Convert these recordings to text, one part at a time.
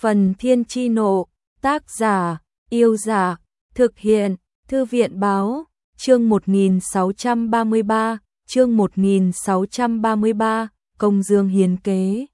Phần Thiên Chi Nộ, tác giả, Yêu Giả, thực hiện, Thư viện Báo, chương 1633, Công Dương hiến kế.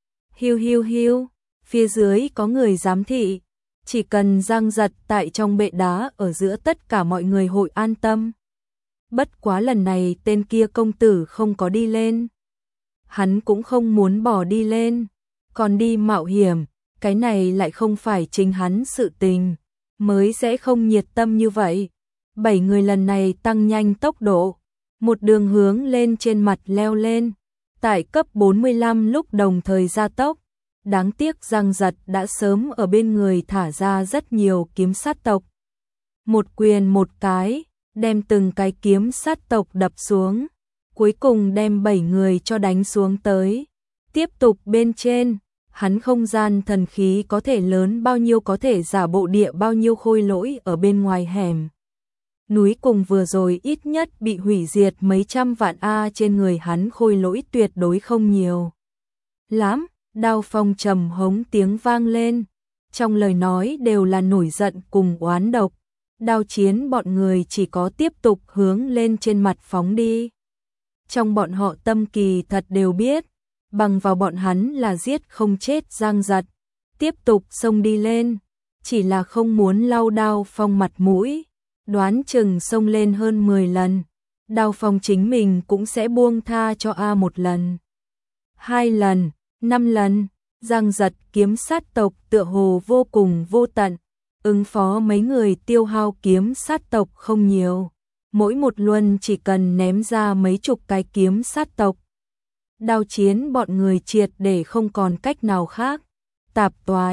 Hiu, phía dưới có người giám thị, chỉ cần Giang Giật tại trong bệ đá ở giữa tất cả mọi người hội an tâm. Bất quá lần này tên kia công tử không có đi lên. Hắn cũng không muốn bỏ đi lên, còn đi mạo hiểm, cái này lại không phải chính hắn sự tình, mới sẽ không nhiệt tâm như vậy. 7 người lần này tăng nhanh tốc độ, một đường hướng lên trên mặt leo lên, tại cấp 45 lúc đồng thời gia tốc. Đáng tiếc Giang Giật đã sớm ở bên người thả ra rất nhiều kiếm sát tộc. Một quyền một cái, đem từng cái kiếm sát tộc đập xuống, cuối cùng đem 7 người cho đánh xuống tới. Tiếp tục bên trên, hắn không gian thần khí có thể lớn bao nhiêu có thể giả bộ địa bao nhiêu khôi lỗi ở bên ngoài hẻm. Núi cùng vừa rồi ít nhất bị hủy diệt mấy trăm vạn A, trên người hắn khôi lỗi tuyệt đối không nhiều lắm. Đao Phong trầm hống tiếng vang lên, trong lời nói đều là nổi giận cùng oán độc. Đao Chiến bọn người chỉ có tiếp tục hướng lên trên mặt phóng đi. Trong bọn họ tâm kỳ thật đều biết, bằng vào bọn hắn là giết không chết Giang Giật, tiếp tục xông đi lên, chỉ là không muốn lau Đao Phong mặt mũi, đoán chừng xông lên hơn 10 lần, Đao Phong chính mình cũng sẽ buông tha cho A một lần, 2 lần, 5 lần. Giang Giật kiếm sát tộc tựa hồ vô cùng vô tận, ứng phó mấy người tiêu hao kiếm sát tộc không nhiều, mỗi một luân chỉ cần ném ra mấy chục cái kiếm sát tộc. Đao Chiến bọn người triệt để không còn cách nào khác. Tạp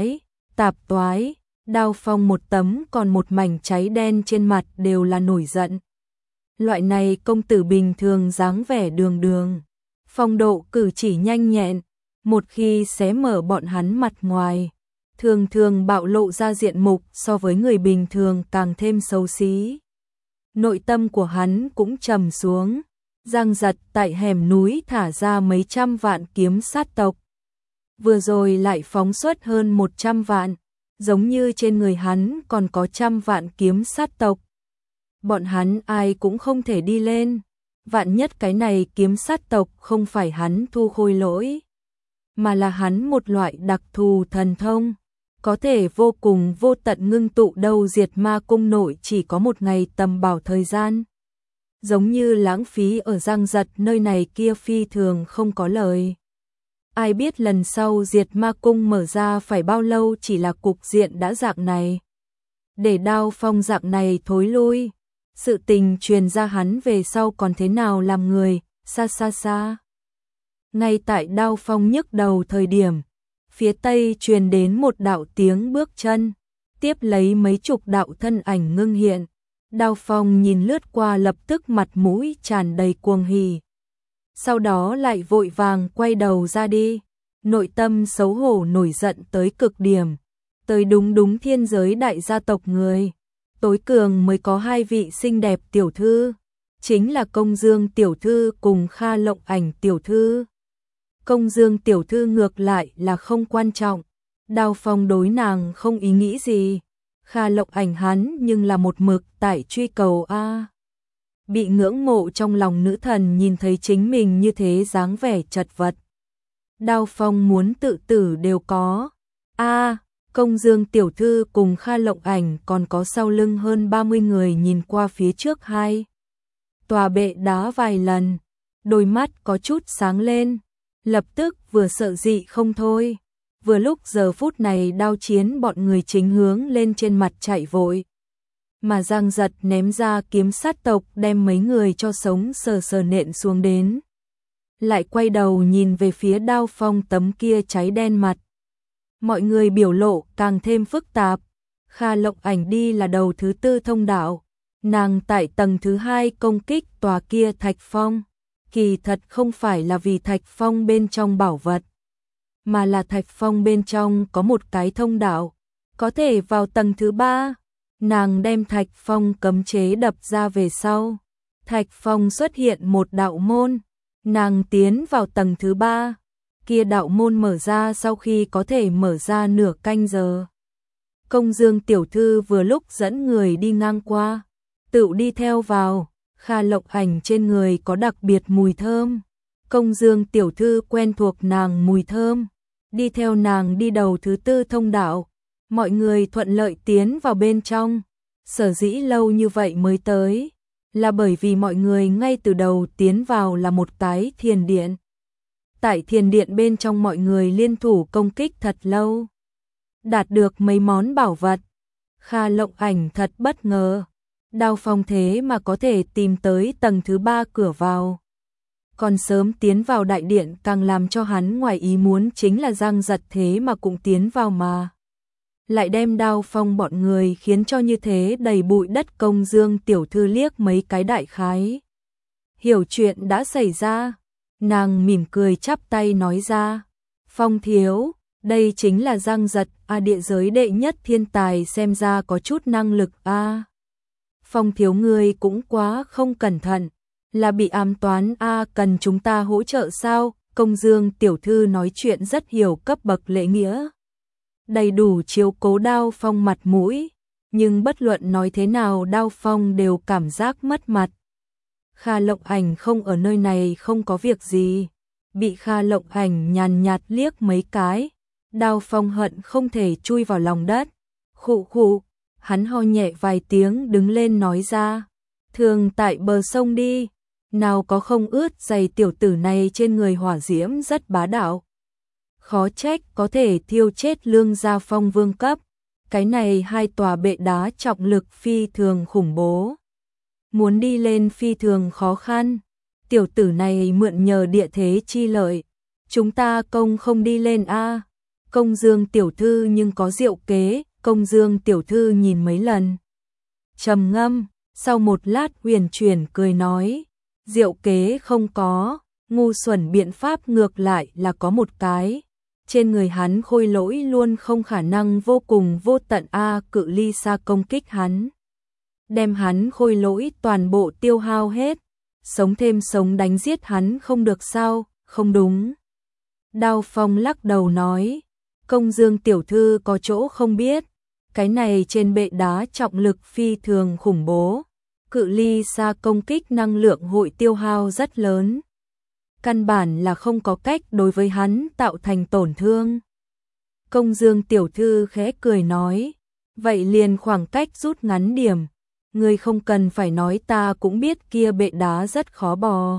toái, Đao Phong một tấm còn một mảnh cháy đen trên mặt đều là nổi giận. Loại này công tử bình thường dáng vẻ đường đường, phong độ cử chỉ nhanh nhẹn, một khi xé mở bọn hắn mặt ngoài, thường thường bạo lộ ra diện mục so với người bình thường càng thêm xấu xí. Nội tâm của hắn cũng trầm xuống. Giang Giật tại hẻm núi thả ra mấy trăm vạn kiếm sát tộc, vừa rồi lại phóng xuất hơn 100 vạn, giống như trên người hắn còn có 100 vạn kiếm sát tộc. Bọn hắn ai cũng không thể đi lên, vạn nhất cái này kiếm sát tộc không phải hắn thu khôi lỗi, mà là hắn một loại đặc thù thần thông, có thể vô cùng vô tận ngưng tụ đâu. Diệt Ma cung nội chỉ có một ngày tầm bảo thời gian, giống như lãng phí ở Giang Giật nơi này kia phi thường không có lời. Ai biết lần sau Diệt Ma cung mở ra phải bao lâu, chỉ là cục diện đã dạng này. Để Đao Phong dạng này thối lui, sự tình truyền ra hắn về sau còn thế nào làm người, xa. Ngay tại Đao Phong nhức đầu thời điểm, phía tây truyền đến một đạo tiếng bước chân, tiếp lấy mấy chục đạo thân ảnh ngưng hiện. Đao Phong nhìn lướt qua lập tức mặt mũi tràn đầy cuồng hỉ, sau đó lại vội vàng quay đầu ra đi, nội tâm xấu hổ nổi giận tới cực điểm. Tới đúng thiên giới đại gia tộc người, tối cường mới có 2 vị xinh đẹp tiểu thư, chính là Công Dương tiểu thư cùng Kha Lộng Ảnh tiểu thư. Công Dương tiểu thư ngược lại là không quan trọng, Đao Phong đối nàng không ý nghĩ gì. Kha Lộng Ảnh hắn nhưng là một mực tại truy cầu A. Bị ngưỡng mộ trong lòng nữ thần nhìn thấy chính mình như thế dáng vẻ chật vật, Đao Phong muốn tự tử đều có. Công Dương tiểu thư cùng Kha Lộng Ảnh còn có sau lưng hơn 30 người nhìn qua phía trước 2 tòa bệ đá vài lần, đôi mắt có chút sáng lên, lập tức vừa sợ dị không thôi. Vừa lúc giờ phút này Đao Chiến bọn người chính hướng lên trên mặt chạy vội, mà Giang Giật ném ra kiếm sát tộc đem mấy người cho sống sờ nện xuống đến. Lại quay đầu nhìn về phía Đao Phong tấm kia cháy đen mặt. Mọi người biểu lộ càng thêm phức tạp. Kha Lộng Ảnh đi là đầu thứ 4 thông đạo, nàng tại tầng thứ 2 công kích tòa kia thạch phong, kỳ thật không phải là vì thạch phong bên trong bảo vật, mà là thạch phong bên trong có một cái thông đạo, có thể vào tầng thứ 3. Nàng đem thạch phong cấm chế đập ra về sau, thạch phong xuất hiện một đạo môn, nàng tiến vào tầng thứ 3. kia đạo môn mở ra sau khi có thể mở ra nửa canh giờ. Công Dương tiểu thư vừa lúc dẫn người đi ngang qua, tự đi theo vào, Kha Lộng Ảnh trên người có đặc biệt mùi thơm. Công Dương tiểu thư quen thuộc nàng mùi thơm, đi theo nàng đi đầu thứ tư thông đạo, mọi người thuận lợi tiến vào bên trong. Sở dĩ lâu như vậy mới tới, là bởi vì mọi người ngay từ đầu tiến vào là một cái thiền điện. Tại thiền điện bên trong mọi người liên thủ công kích thật lâu, đạt được mấy món bảo vật. Kha Lộng Ảnh thật bất ngờ, Đao Phong thế mà có thể tìm tới tầng thứ 3 cửa vào. Còn sớm tiến vào đại điện càng làm cho hắn ngoài ý muốn chính là Giang Giật thế mà cũng tiến vào mà. Lại đem Đao Phong bọn người khiến cho như thế đầy bụi đất. Công Dương tiểu thư liếc mấy cái đại khái, hiểu chuyện đã xảy ra, nàng mỉm cười chắp tay nói ra, Phong thiếu, đây chính là Giang Giật, địa giới đệ nhất thiên tài, xem ra có chút năng lực a. Phong thiếu ngươi cũng quá không cẩn thận, là bị ám toán cần chúng ta hỗ trợ sao? Công Dương tiểu thư nói chuyện rất hiểu cấp bậc lễ nghĩa, đầy đủ chiếu cố Đao Phong mặt mũi, nhưng bất luận nói thế nào Đao Phong đều cảm giác mất mặt. Kha Lộng Ảnh không ở nơi này không có việc gì, bị Kha Lộng Ảnh nhàn nhạt liếc mấy cái, Đao Phong hận không thể chui vào lòng đất. Khụ khụ, hắn ho nhẹ vài tiếng đứng lên nói ra, thường tại bờ sông đi, nào có không ướt giày tiểu tử này trên người hỏa diễm rất bá đạo. Khó trách có thể thiêu chết Lương Gia Phong vương cấp, cái này hai tòa bệ đá trọng lực phi thường khủng bố. Muốn đi lên phi thường khó khăn, tiểu tử này mượn nhờ địa thế chi lợi, chúng ta công không đi lên a. Công Dương tiểu thư nhưng có diệu kế. Công Dương tiểu thư nhìn mấy lần, trầm ngâm, sau một lát huyền chuyển cười nói, diệu kế không có, ngu xuẩn biện pháp ngược lại là có một cái. Trên người hắn khôi lỗi luôn không khả năng vô cùng vô tận cự ly xa công kích hắn, đem hắn khôi lỗi toàn bộ tiêu hao hết, sống thêm sống đánh giết hắn không được sao? Không đúng. Đao Phong lắc đầu nói, Công Dương tiểu thư có chỗ không biết, cái này trên bệ đá trọng lực phi thường khủng bố, cự ly xa công kích năng lượng hội tiêu hao rất lớn, căn bản là không có cách đối với hắn tạo thành tổn thương. Công Dương tiểu thư khẽ cười nói, vậy liền khoảng cách rút ngắn điểm, ngươi không cần phải nói ta cũng biết kia bệ đá rất khó bò.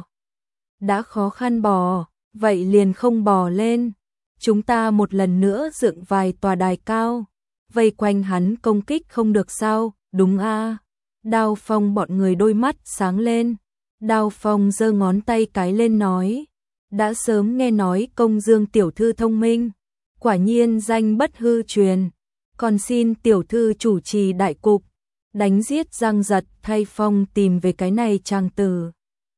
Đã khó khăn bò, vậy liền không bò lên, chúng ta một lần nữa dựng vài tòa đài cao, vây quanh hắn công kích không được sao? Đúng a. Đao Phong bọn người đôi mắt sáng lên. Đao Phong giơ ngón tay cái lên nói, đã sớm nghe nói Công Dương tiểu thư thông minh, quả nhiên danh bất hư truyền, còn xin tiểu thư chủ trì đại cục, đánh giết Giang Giật, thay Phong tìm về cái này trang tử.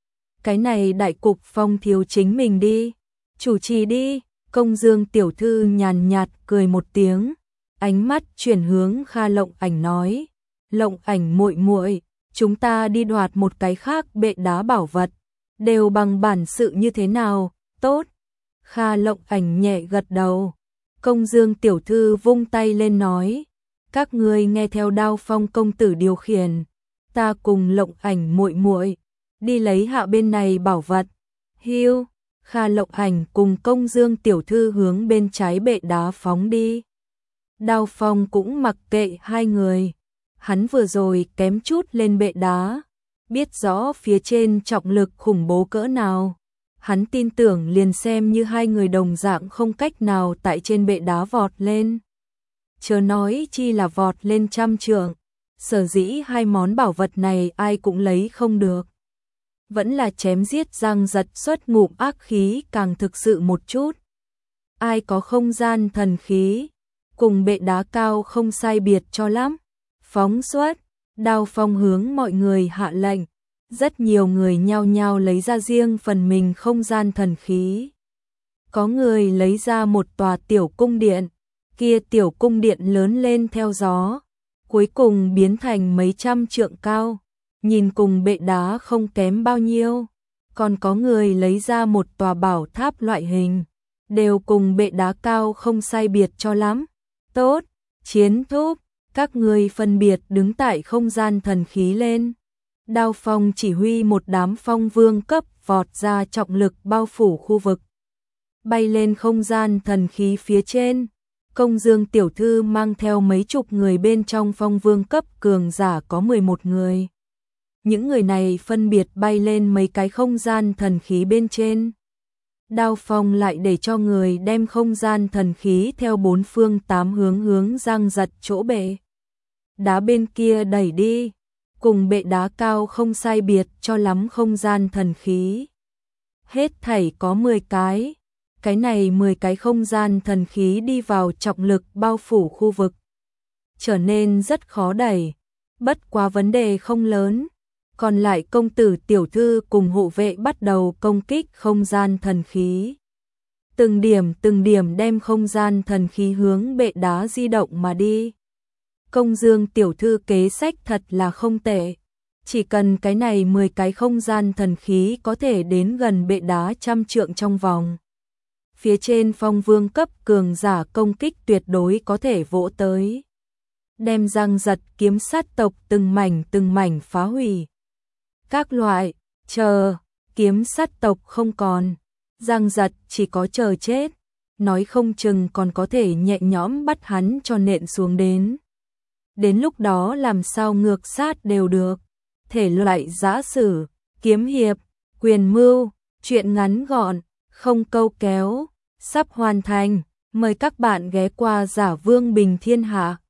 Cái này đại cục Phong thiếu chính mình đi, chủ trì đi. Công Dương tiểu thư nhàn nhạt cười một tiếng, ánh mắt chuyển hướng Kha Lộng Ảnh nói, Lộng Ảnh muội muội, chúng ta đi đoạt một cái khác bệ đá bảo vật, đều bằng bản sự như thế nào? Tốt. Kha Lộng Ảnh nhẹ gật đầu. Công Dương tiểu thư vung tay lên nói, các ngươi nghe theo Đao Phong công tử điều khiển, ta cùng Lộng Ảnh muội muội đi lấy hạ bên này bảo vật. Hiu. Kha Lộng Ảnh cùng Công Dương tiểu thư hướng bên trái bệ đá phóng đi. Đao Phong cũng mặc kệ hai người, hắn vừa rồi kém chút lên bệ đá, biết rõ phía trên trọng lực khủng bố cỡ nào, hắn tin tưởng liền xem như hai người đồng dạng không cách nào tại trên bệ đá vọt lên, chớ nói chi là vọt lên trăm trượng. Sở dĩ hai món bảo vật này ai cũng lấy không được, vẫn là chém giết Giang Giật xuất ngụm ác khí càng thực sự một chút. Ai có không gian thần khí, cùng bệ đá cao không sai biệt cho lắm. Phóng xuất, Đao Phong hướng mọi người hạ lệnh, rất nhiều người nhao nhao lấy ra riêng phần mình không gian thần khí. Có người lấy ra một tòa tiểu cung điện, kia tiểu cung điện lớn lên theo gió, cuối cùng biến thành mấy trăm trượng cao, nhìn cùng bệ đá không kém bao nhiêu. Còn có người lấy ra một tòa bảo tháp loại hình, đều cùng bệ đá cao không sai biệt cho lắm. Tốt, Chiến Thúc, các ngươi phân biệt đứng tại không gian thần khí lên. Đao Phong chỉ huy một đám phong vương cấp vọt ra, trọng lực bao phủ khu vực. Bay lên không gian thần khí phía trên. Công Dương tiểu thư mang theo mấy chục người bên trong phong vương cấp cường giả có 11 người. Những người này phân biệt bay lên mấy cái không gian thần khí bên trên. Đao Phong lại để cho người đem không gian thần khí theo bốn phương tám hướng giang giật chỗ bệ đá bên kia đẩy đi, cùng bệ đá cao không sai biệt cho lắm không gian thần khí. Hết thảy có 10 cái. Cái này 10 cái không gian thần khí đi vào trọng lực bao phủ khu vực, trở nên rất khó đẩy. Bất quá vấn đề không lớn. Còn lại công tử tiểu thư cùng hộ vệ bắt đầu công kích không gian thần khí. Từng điểm đem không gian thần khí hướng bệ đá di động mà đi. Công Dương tiểu thư kế sách thật là không tệ. Chỉ cần cái này 10 cái không gian thần khí có thể đến gần bệ đá 100 trượng trong vòng. Phía trên phong vương cấp cường giả công kích tuyệt đối có thể vỗ tới. Đem Giang Giật kiếm sát tộc từng mảnh phá hủy. Các loại, chờ, kiếm sát tộc không còn. Giang Giật chỉ có chờ chết. Nói không chừng còn có thể nhẹ nhõm bắt hắn cho nện xuống đến. Đến lúc đó làm sao ngược sát đều được. Thể loại giã sử, kiếm hiệp, quyền mưu, truyện ngắn gọn, không câu kéo, sắp hoàn thành. Mời các bạn ghé qua Giả Vương Bình Thiên Hạ.